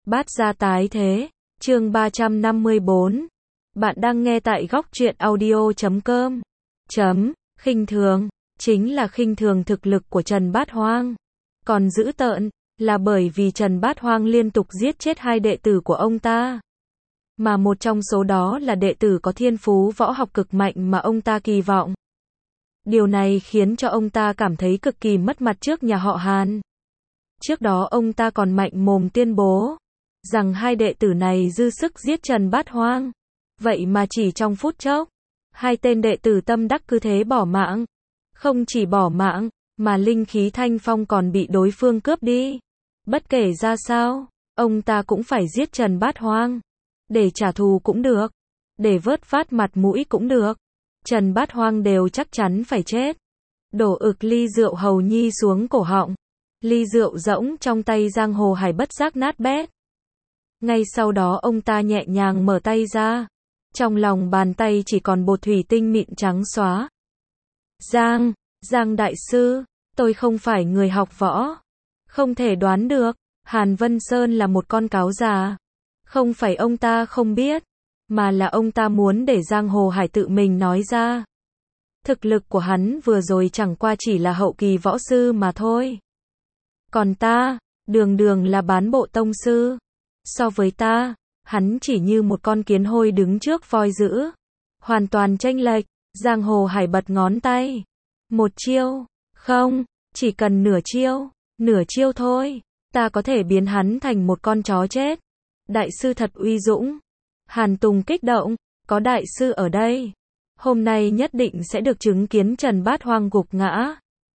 Bát gia tái thế, chương 354. Bạn đang nghe tại góc truyện audio.com. Khinh thường, chính là khinh thường thực lực của Trần Bát Hoang. Còn dữ tợn, là bởi vì Trần Bát Hoang liên tục giết chết hai đệ tử của ông ta. Mà một trong số đó là đệ tử có thiên phú võ học cực mạnh mà ông ta kỳ vọng. Điều này khiến cho ông ta cảm thấy cực kỳ mất mặt trước nhà họ Hàn. Trước đó ông ta còn mạnh mồm tuyên bố rằng hai đệ tử này dư sức giết Trần Bát Hoang. Vậy mà chỉ trong phút chốc, hai tên đệ tử tâm đắc cứ thế bỏ mạng. Không chỉ bỏ mạng, mà linh khí thanh phong còn bị đối phương cướp đi. Bất kể ra sao, ông ta cũng phải giết Trần Bát Hoang. Để trả thù cũng được, để vớt vát mặt mũi cũng được. Trần Bát Hoang đều chắc chắn phải chết. Đổ ực ly rượu hầu nhi xuống cổ họng. Ly rượu rỗng trong tay Giang Hồ Hải bất giác nát bét. Ngay sau đó ông ta nhẹ nhàng mở tay ra. Trong lòng bàn tay chỉ còn bột thủy tinh mịn trắng xóa. Giang đại sư, tôi không phải người học võ. Không thể đoán được, Hàn Vân Sơn là một con cáo già. Không phải ông ta không biết, mà là ông ta muốn để Giang Hồ Hải tự mình nói ra. Thực lực của hắn vừa rồi chẳng qua chỉ là hậu kỳ võ sư mà thôi. Còn ta, đường là bán bộ tông sư. So với ta, hắn chỉ như một con kiến hôi đứng trước voi dữ. Hoàn toàn chênh lệch. Giang Hồ Hải bật ngón tay. Một chiêu, không, chỉ cần nửa chiêu thôi. Ta có thể biến hắn thành một con chó chết. Đại sư thật uy dũng. Hàn Tùng kích động, có đại sư ở đây. Hôm nay nhất định sẽ được chứng kiến Trần Bát Hoang gục ngã.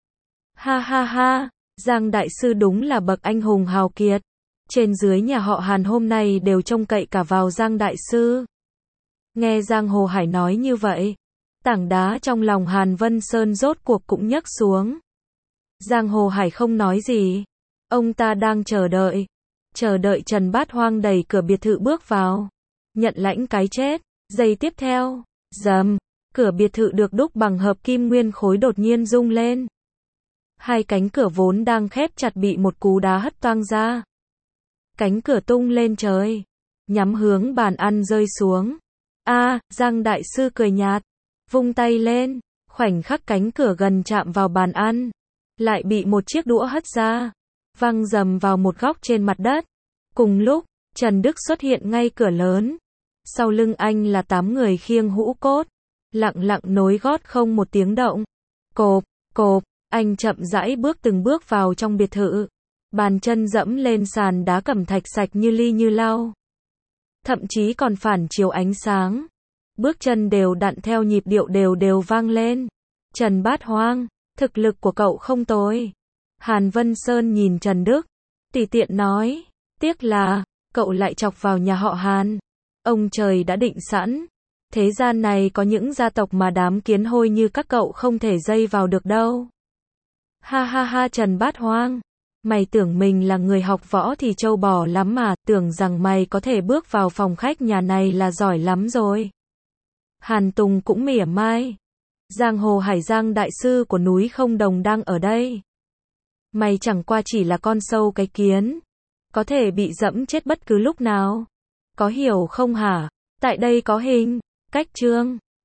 Ha ha ha, Giang đại sư đúng là bậc anh hùng hào kiệt. Trên dưới nhà họ Hàn hôm nay đều trông cậy cả vào Giang đại sư. Nghe Giang Hồ Hải nói như vậy, tảng đá trong lòng Hàn Vân Sơn rốt cuộc cũng nhấc xuống. Giang Hồ Hải không nói gì. Ông ta đang chờ đợi Trần Bát Hoang đẩy cửa biệt thự bước vào, nhận lãnh cái chết. Giây tiếp theo, rầm, cửa biệt thự được đúc bằng hợp kim nguyên khối đột nhiên rung lên. Hai cánh cửa vốn đang khép chặt bị một cú đá hất toang ra. Cánh cửa tung lên trời, nhắm hướng bàn ăn rơi xuống. Giang đại sư cười nhạt, vung tay lên, khoảnh khắc cánh cửa gần chạm vào bàn ăn, lại bị một chiếc đũa hất ra, văng rầm vào một góc trên mặt đất. Cùng lúc, Trần Đức xuất hiện ngay cửa lớn. Sau lưng anh là 8 người khiêng hũ cốt, lặng nối gót không một tiếng động. Cộp, anh chậm rãi từng bước vào trong biệt thự. Bàn chân dẫm lên sàn đá cẩm thạch sạch như ly như lau. Thậm chí còn phản chiếu ánh sáng. Bước chân đều đặn theo nhịp điệu đều vang lên. Trần Bát Hoang, thực lực của cậu không tồi. Hàn Vân Sơn nhìn Trần Đức, tùy tiện nói, tiếc là, cậu lại chọc vào nhà họ Hàn. Ông trời đã định sẵn. Thế gian này có những gia tộc mà đám kiến hôi như các cậu không thể dây vào được đâu. Ha ha ha Trần Bát Hoang. Mày tưởng mình là người học võ thì trâu bò lắm mà, tưởng rằng mày có thể bước vào phòng khách nhà này là giỏi lắm rồi. Hàn Tùng cũng mỉa mai. Giang Hồ Hải Giang đại sư của núi Không Đồng đang ở đây. Mày chẳng qua chỉ là con sâu cái kiến. Có thể bị dẫm chết bất cứ lúc nào. Có hiểu không hả? Tại đây có hình, cách chương.